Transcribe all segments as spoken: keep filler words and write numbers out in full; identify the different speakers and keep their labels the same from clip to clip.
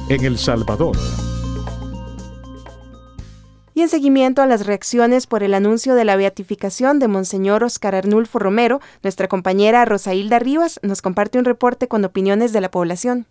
Speaker 1: en El Salvador.
Speaker 2: Y en seguimiento a las reacciones por el anuncio de la beatificación de Monseñor Óscar Arnulfo Romero, nuestra compañera Rosailda Rivas nos comparte un reporte con opiniones de la población.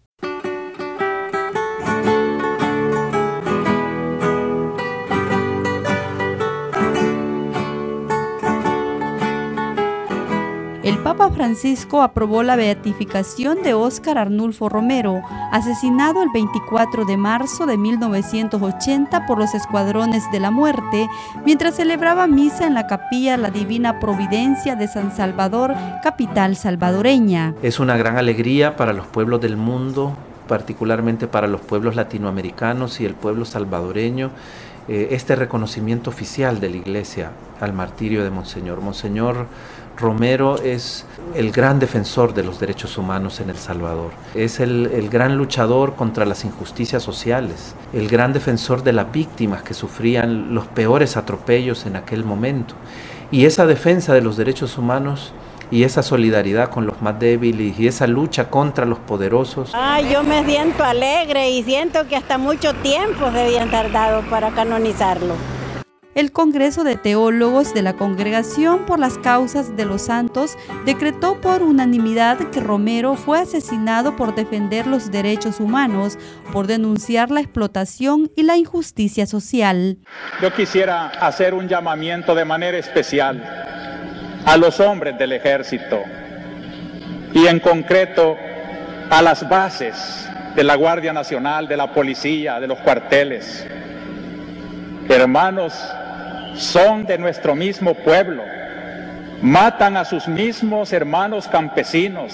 Speaker 3: El Papa Francisco aprobó la beatificación de Óscar Arnulfo Romero, asesinado el veinticuatro de marzo de mil novecientos ochenta por los Escuadrones de la Muerte, mientras celebraba misa en la Capilla La Divina Providencia de San Salvador, capital salvadoreña.
Speaker 4: Es una gran alegría para los pueblos del mundo, particularmente para los pueblos latinoamericanos y el pueblo salvadoreño, este reconocimiento oficial de la Iglesia al martirio de Monseñor. Monseñor Romero es el gran defensor de los derechos humanos en El Salvador. Es el, el gran luchador contra las injusticias sociales, el gran defensor de las víctimas que sufrían los peores atropellos en aquel momento. Y esa defensa de los derechos humanos y esa solidaridad con los más débiles y esa lucha contra los poderosos.
Speaker 5: Ah, yo me siento alegre y siento que hasta mucho tiempo se habían tardado para canonizarlo.
Speaker 3: El Congreso de Teólogos de la Congregación por las Causas de los Santos decretó por unanimidad que Romero fue asesinado por defender los derechos humanos, por denunciar la explotación y la injusticia social.
Speaker 6: Yo quisiera hacer un llamamiento de manera especial a los hombres del ejército y en concreto a las bases de la Guardia Nacional, de la policía, de los cuarteles. Hermanos, son de nuestro mismo pueblo, matan a sus mismos hermanos campesinos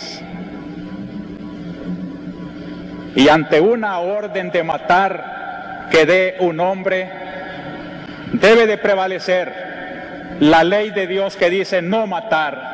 Speaker 6: y ante una orden de matar que dé un hombre, debe de prevalecer la ley de Dios que dice no matar.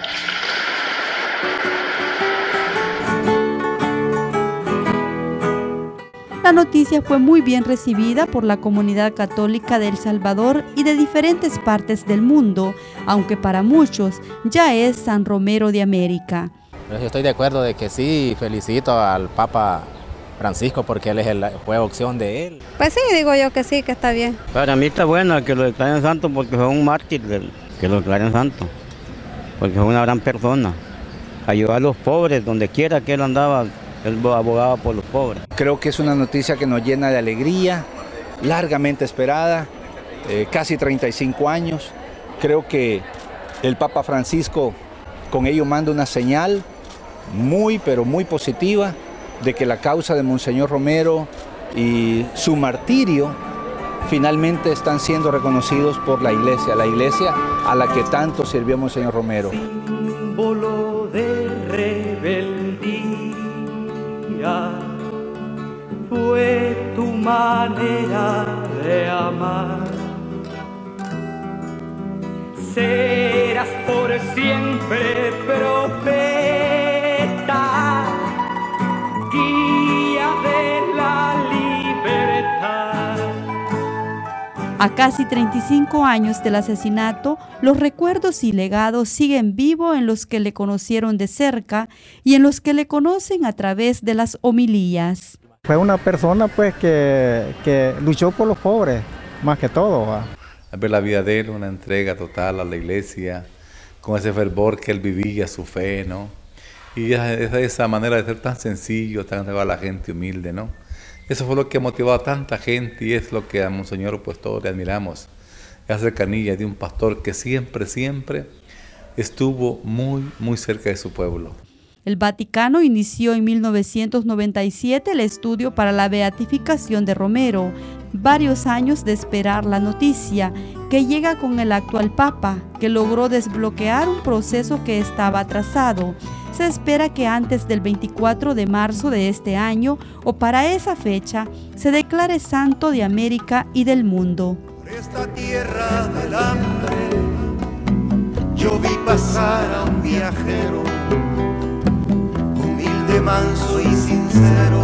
Speaker 3: La noticia fue muy bien recibida por la comunidad católica de El Salvador y de diferentes partes del mundo, aunque para muchos ya es San Romero de América.
Speaker 7: Yo estoy de acuerdo de que sí, felicito al Papa Francisco porque él es el, fue opción de él.
Speaker 8: Pues sí, digo yo que sí, que está bien.
Speaker 9: Para mí está bueno que lo declaren santo porque fue un mártir, que lo declaren santo, porque fue una gran persona. Ayudó a los pobres, donde quiera que él andaba, él abogaba por los pobres.
Speaker 10: Creo que es una noticia que nos llena de alegría, largamente esperada, eh, casi treinta y cinco años. Creo que el Papa Francisco con ello manda una señal muy, pero muy positiva de que la causa de Monseñor Romero y su martirio finalmente están siendo reconocidos por la Iglesia, la Iglesia a la que tanto sirvió Monseñor Romero.
Speaker 11: Símbolo de rebeldía fue tu manera de amar. Serás por siempre profeta, guía de la libertad.
Speaker 3: A casi treinta y cinco años del asesinato, los recuerdos y legados siguen vivos en los que le conocieron de cerca y en los que le conocen a través de las homilías.
Speaker 12: Fue una persona pues que, que luchó por los pobres, más que todo, ¿va?
Speaker 13: Ver la vida de él, una entrega total a la iglesia, con ese fervor que él vivía, su fe, ¿no? Y esa, esa manera de ser tan sencillo, tan entregado a la gente humilde, ¿no? Eso fue lo que motivó a tanta gente y es lo que a Monseñor pues todos le admiramos. Esa cercanía de un pastor que siempre, siempre estuvo muy, muy cerca de su pueblo.
Speaker 3: El Vaticano inició en mil novecientos noventa y siete el estudio para la beatificación de Romero, varios años de esperar la noticia, que llega con el actual Papa, que logró desbloquear un proceso que estaba atrasado. Se espera que antes del veinticuatro de marzo de este año, o para esa fecha, se declare santo de América y del mundo.
Speaker 14: Por esta tierra del hambre, yo vi pasar a un viajero, humilde, manso y sincero,